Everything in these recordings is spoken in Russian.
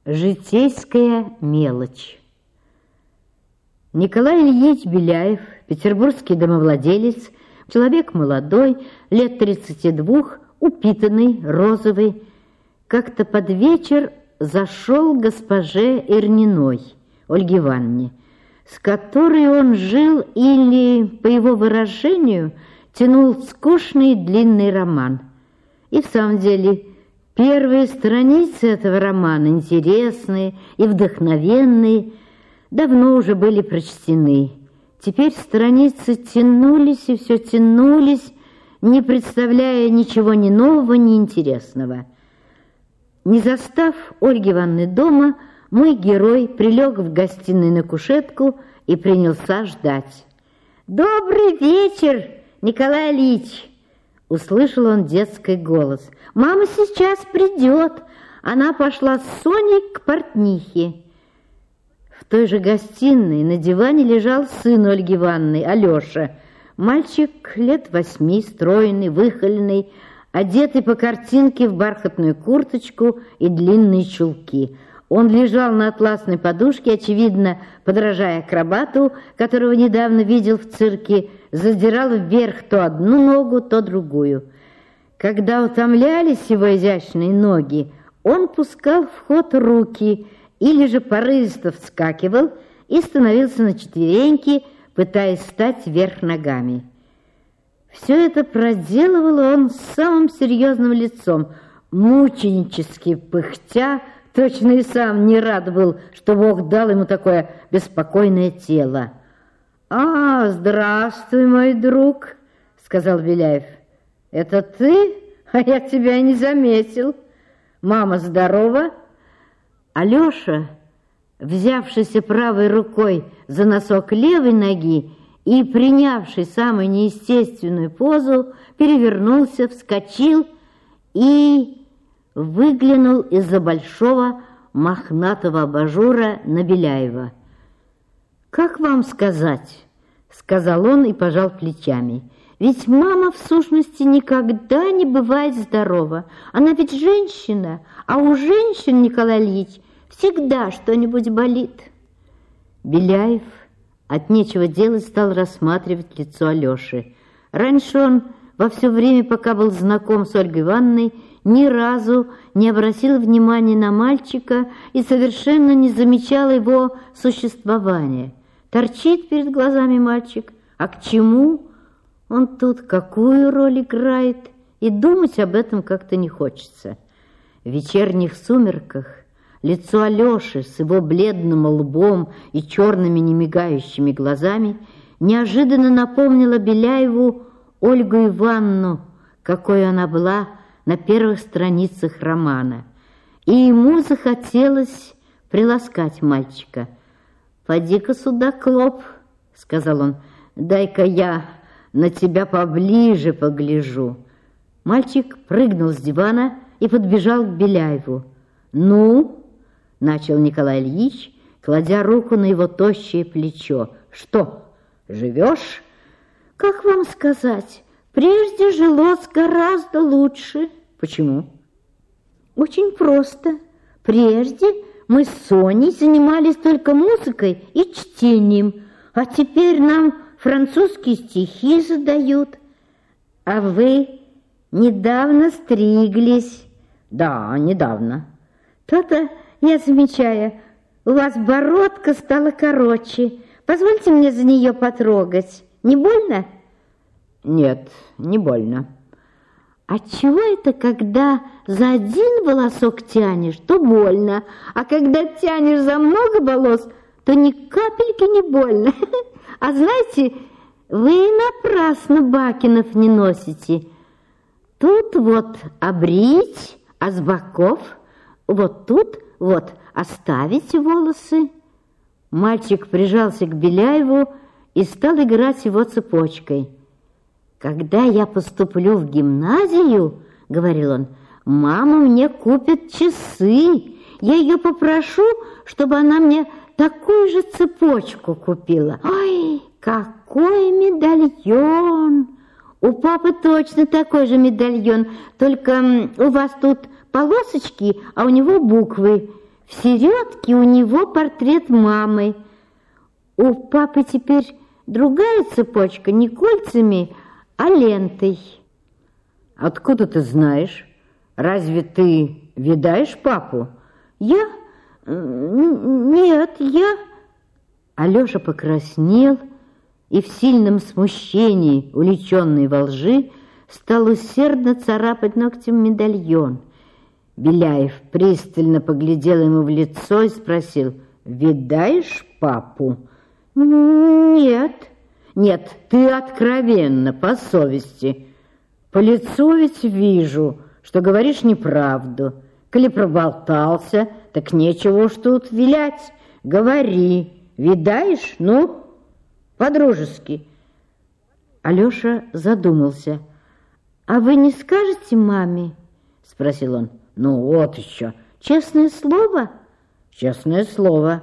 Житейская мелочь. Николай Ильич Беляев, петербургский домовладелец, человек молодой, лет 32, упитанный, розовый, как-то под вечер зашел к госпоже Ирниной, Ольге Ивановне, с которой он жил или, по его выражению, тянул скучный длинный роман. И в самом деле первые страницы этого романа, интересные и вдохновенные, давно уже были прочтены. Теперь страницы тянулись и все тянулись, не представляя ничего ни нового, ни интересного. Не застав Ольги Ивановны дома, мой герой прилег в гостиной на кушетку и принялся ждать. «Добрый вечер, Николай Ильич!» Услышал он детский голос. «Мама сейчас придет. Она пошла с Соней к портнихе». В той же гостиной на диване лежал сын Ольги Ивановны, Алеша. Мальчик лет 8, стройный, выхоленный, одетый по картинке в бархатную курточку и длинные чулки. Он лежал на атласной подушке, очевидно, подражая акробату, которого недавно видел в цирке, задирал вверх то одну ногу, то другую. Когда утомлялись его изящные ноги, он пускал в ход руки или же порывисто вскакивал и становился на четвереньки, пытаясь встать вверх ногами. Все это проделывал он с самым серьезным лицом, мученически пыхтя, точно и сам не рад был, что Бог дал ему такое беспокойное тело. «А, здравствуй, мой друг», — сказал Беляев. «Это ты? А я тебя и не заметил. Мама здорова?» Алеша, взявшийся правой рукой за носок левой ноги и принявший самую неестественную позу, перевернулся, вскочил и выглянул из-за большого мохнатого абажура на Беляева. «Как вам сказать?» — сказал он и пожал плечами. «Ведь мама, в сущности, никогда не бывает здорова. Она ведь женщина, а у женщин, Николай Ильич, всегда что-нибудь болит». Беляев от нечего делать стал рассматривать лицо Алеши. Раньше он во все время, пока был знаком с Ольгой Ивановной, ни разу не обратил внимания на мальчика и совершенно не замечал его существования. Торчит перед глазами мальчик, а к чему он тут, какую роль играет, и думать об этом как-то не хочется. В вечерних сумерках лицо Алеши с его бледным лбом и черными немигающими глазами неожиданно напомнило Беляеву Ольгу Ивановну, какой она была на первых страницах романа, и ему захотелось приласкать мальчика. «Поди-ка сюда, Клоп», — сказал он, — «дай-ка я на тебя поближе погляжу». Мальчик прыгнул с дивана и подбежал к Беляеву. «Ну?» — начал Николай Ильич, кладя руку на его тощее плечо. «Что, живешь?» «Как вам сказать? Прежде жилось гораздо лучше». «Почему?» «Очень просто. Прежде мы с Соней занимались только музыкой и чтением, а теперь нам французские стихи задают. А вы недавно стриглись». «Да, недавно». «То-то я замечаю, у вас бородка стала короче. Позвольте мне за нее потрогать. Не больно?» «Нет, не больно». «Отчего это, когда за один волосок тянешь, то больно, а когда тянешь за много волос, то ни капельки не больно? А знаете, вы напрасно бакенов не носите. Тут вот обрить, а с боков, вот тут вот оставить волосы». Мальчик прижался к Беляеву и стал играть его цепочкой. «Когда я поступлю в гимназию, — говорил он, — мама мне купит часы. Я ее попрошу, чтобы она мне такую же цепочку купила. Ой, какой медальон! У папы точно такой же медальон, только у вас тут полосочки, а у него буквы. В середке у него портрет мамы. У папы теперь другая цепочка, не кольцами, а лентой. Откуда ты знаешь? Разве ты видаешь папу? Я? Нет, я... Алёша покраснел и в сильном смущении, уличенный во лжи, стал усердно царапать ногтем медальон. Беляев пристально поглядел ему в лицо и спросил: «Видаешь папу?» «Нет». «Нет, ты откровенно, по совести. По лицу ведь вижу, что говоришь неправду. Коли проболтался, так нечего уж тут вилять. Говори, видаешь? Ну, по-дружески». Алёша задумался. «А вы не скажете маме?» — спросил он. «Ну вот еще. Честное слово?» «Честное слово».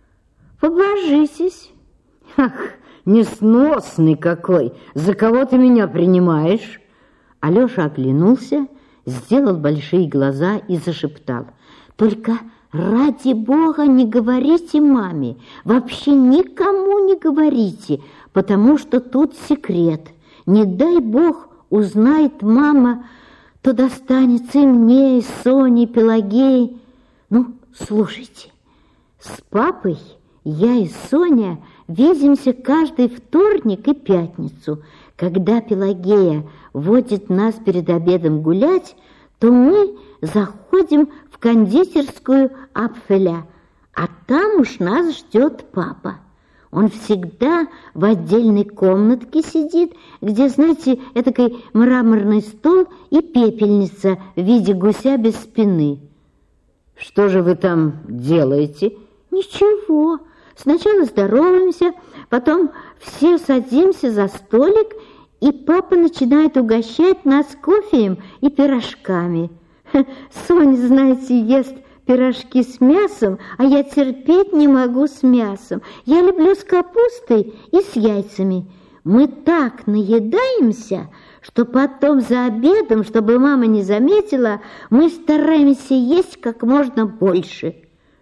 «Побожитесь». «Ах, несносный какой! За кого ты меня принимаешь?» Алёша оглянулся, сделал большие глаза и зашептал: «Только ради Бога не говорите маме, вообще никому не говорите, потому что тут секрет. Не дай Бог узнает мама, то достанется и мне, и Соне, и Пелагее. Ну, слушайте, с папой я и Соня видимся каждый вторник и пятницу. Когда Пелагея водит нас перед обедом гулять, то мы заходим в кондитерскую Апфеля, а там уж нас ждет папа. Он всегда в отдельной комнатке сидит, где, знаете, этакой мраморный стол и пепельница в виде гуся без спины». «Что же вы там делаете?» «Ничего. Сначала здороваемся, потом все садимся за столик, и папа начинает угощать нас кофеем и пирожками. Соня, знаете, ест пирожки с мясом, а я терпеть не могу с мясом. Я люблю с капустой и с яйцами. Мы так наедаемся, что потом за обедом, чтобы мама не заметила, мы стараемся есть как можно больше».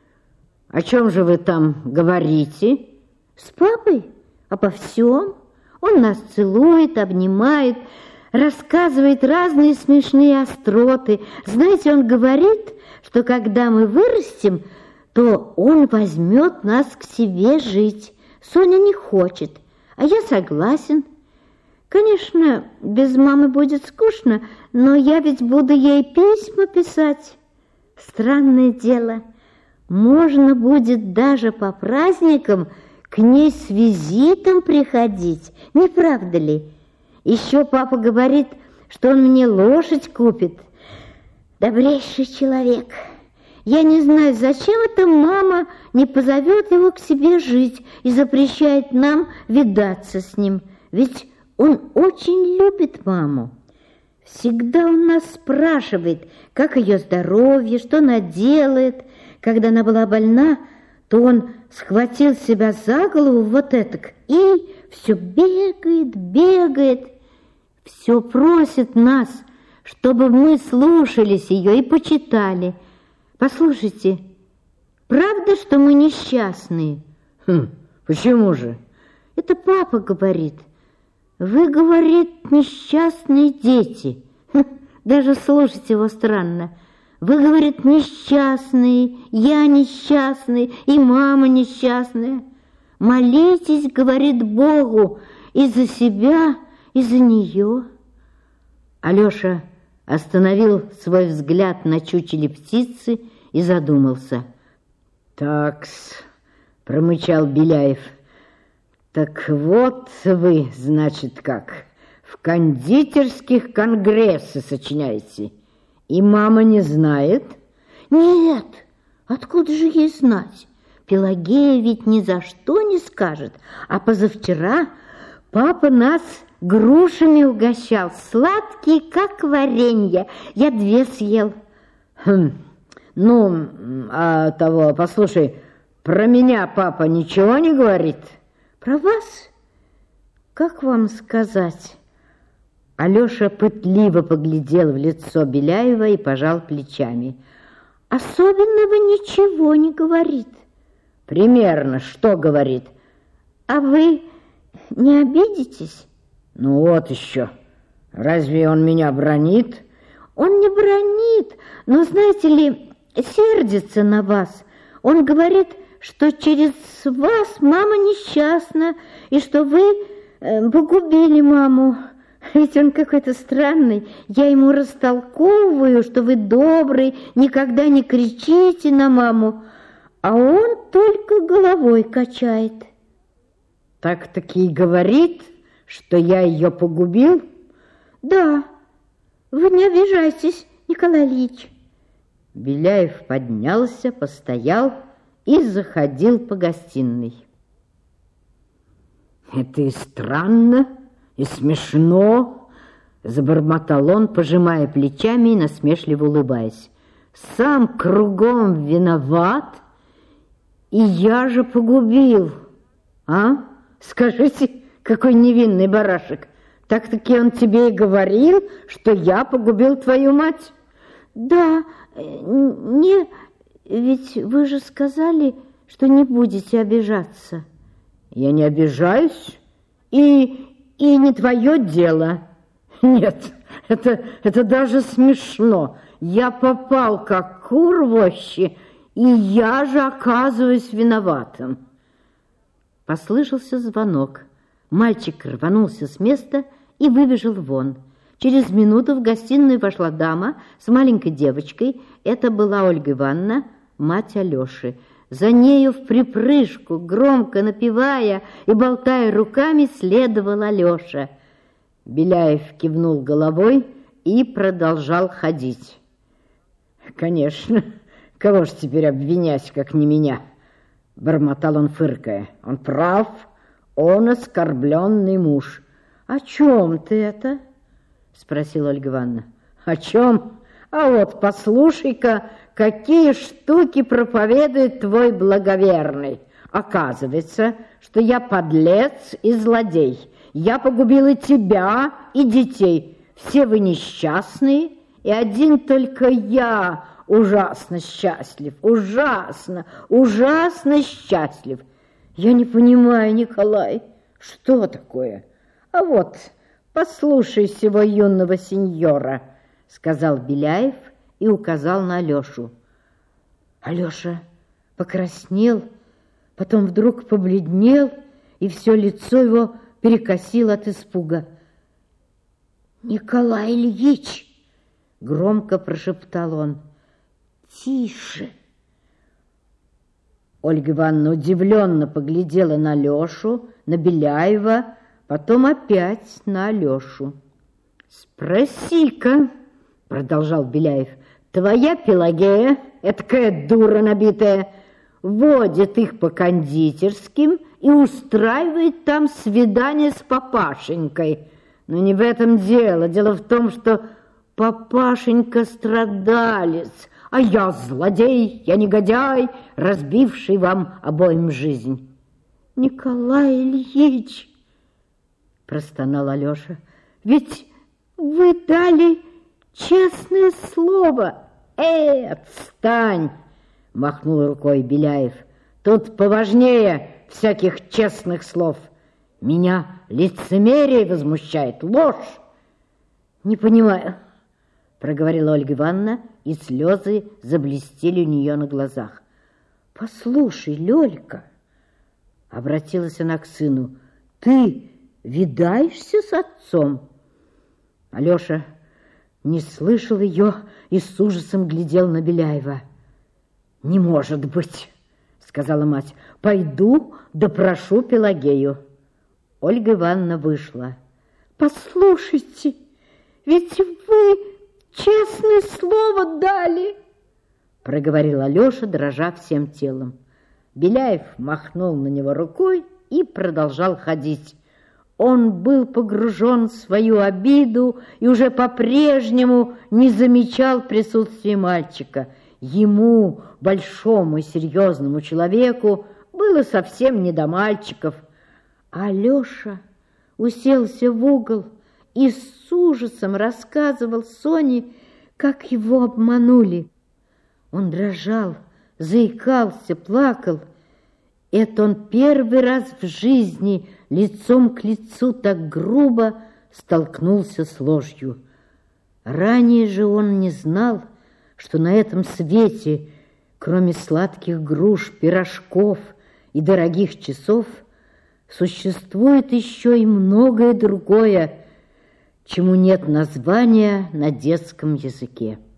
«О чем же вы там говорите?» «С папой? Обо всем. Он нас целует, обнимает, рассказывает разные смешные остроты. Знаете, он говорит, что когда мы вырастем, то он возьмет нас к себе жить. Соня не хочет, а я согласен. Конечно, без мамы будет скучно, но я ведь буду ей письма писать. Странное дело, можно будет даже по праздникам к ней с визитом приходить, не правда ли? Еще папа говорит, что он мне лошадь купит. Добрейший человек. Я не знаю, зачем эта мама не позовет его к себе жить и запрещает нам видаться с ним. Ведь он очень любит маму. Всегда он нас спрашивает, как ее здоровье, что она делает. Когда она была больна, то он схватил себя за голову вот этак и все бегает, бегает, все просит нас, чтобы мы слушались ее и почитали. Послушайте, правда, что мы несчастные? Почему же? Это папа говорит. Вы, говорит, несчастные дети. Даже слушать его странно. Вы, говорит, несчастные, я несчастный, и мама несчастная. Молитесь, говорит, Богу и за себя, и за нее. Алёша остановил свой взгляд на чучеле птицы и задумался. «Такс», — промычал Беляев, — «так вот вы, значит, как, в кондитерских конгрессы сочиняете, и мама не знает?» «Нет, откуда же ей знать? Пелагея ведь ни за что не скажет, а позавчера папа нас грушами угощал, сладкие, как варенье. Я 2 съел». «Ну, а того, послушай, про меня папа ничего не говорит?» «Про вас? Как вам сказать?» Алёша пытливо поглядел в лицо Беляева и пожал плечами. Особенного ничего не говорит. Примерно что говорит? А вы не обидитесь? Ну вот еще. Разве он меня бранит? Он не бранит, но, знаете ли, сердится на вас. Он говорит, что через вас мама несчастна, и что вы погубили маму. Ведь он какой-то странный. Я ему растолковываю, что вы добрый, никогда не кричите на маму, а он только головой качает. Так-таки и говорит, что я ее погубил? Да, вы не обижайтесь, Николай Ильич. Беляев поднялся, постоял и заходил по гостиной. Это и странно, и смешно, забормотал он, пожимая плечами и насмешливо улыбаясь. Сам кругом виноват, и я же погубил. А? Скажите, какой невинный барашек. Так-таки он тебе и говорил, что я погубил твою мать? Да, не... Ведь вы же сказали, что не будете обижаться. Я не обижаюсь, и не твое дело. Нет, это даже смешно. Я попал как кур в ощи, и я же оказываюсь виноватым. Послышался звонок. Мальчик рванулся с места и выбежал вон. Через минуту в гостиную вошла дама с маленькой девочкой. Это была Ольга Ивановна, мать Алёши. За нею вприпрыжку, громко напевая и болтая руками, следовал Алёша. Беляев кивнул головой и продолжал ходить. «Конечно, кого ж теперь обвинять, как не меня?» — бормотал он, фыркая. «Он прав, он оскорбленный муж». «О чем ты это?» — спросила Ольга Ивановна. «О чем? А вот послушай-ка, какие штуки проповедует твой благоверный. Оказывается, что я подлец и злодей. Я погубил и тебя, и детей. Все вы несчастные, и один только я ужасно счастлив, ужасно, ужасно счастлив. Я не понимаю, Николай, что такое? А вот, послушай сего юного сеньора, сказал Беляев и указал на Алёшу. Алёша покраснел, потом вдруг побледнел, и все лицо его перекосило от испуга. «Николай Ильич!» — громко прошептал он. «Тише!» Ольга Ивановна удивленно поглядела на Алёшу, на Беляева, потом опять на Алёшу. «Спроси-ка!» — продолжал Беляев. «Твоя Пелагея, этакая дура набитая, водит их по кондитерским и устраивает там свидание с папашенькой. Но не в этом дело. Дело в том, что папашенька страдалец, а я злодей, я негодяй, разбивший вам обоим жизнь». «Николай Ильич!» — простонал Алёша. «Ведь вы дали честное слово». «Отстань!» — махнул рукой Беляев. «Тут поважнее всяких честных слов. Меня лицемерие возмущает, ложь». «Не понимаю», — проговорила Ольга Ивановна, и слезы заблестели у нее на глазах. «Послушай, Лёлька», — обратилась она к сыну, — «ты видаешься с отцом?» Алёша не слышал ее и с ужасом глядел на Беляева. «Не может быть», — сказала мать, — «пойду допрошу Пелагею». Ольга Ивановна вышла. «Послушайте, ведь вы честное слово дали», — проговорил Алёша, дрожа всем телом. Беляев махнул на него рукой и продолжал ходить. Он был погружен в свою обиду и уже по-прежнему не замечал присутствия мальчика. Ему, большому и серьезному человеку, было совсем не до мальчиков. А Алёша уселся в угол и с ужасом рассказывал Соне, как его обманули. Он дрожал, заикался, плакал. Это он первый раз в жизни лицом к лицу так грубо столкнулся с ложью. Ранее же он не знал, что на этом свете, кроме сладких груш, пирожков и дорогих часов, существует еще и многое другое, чему нет названия на детском языке.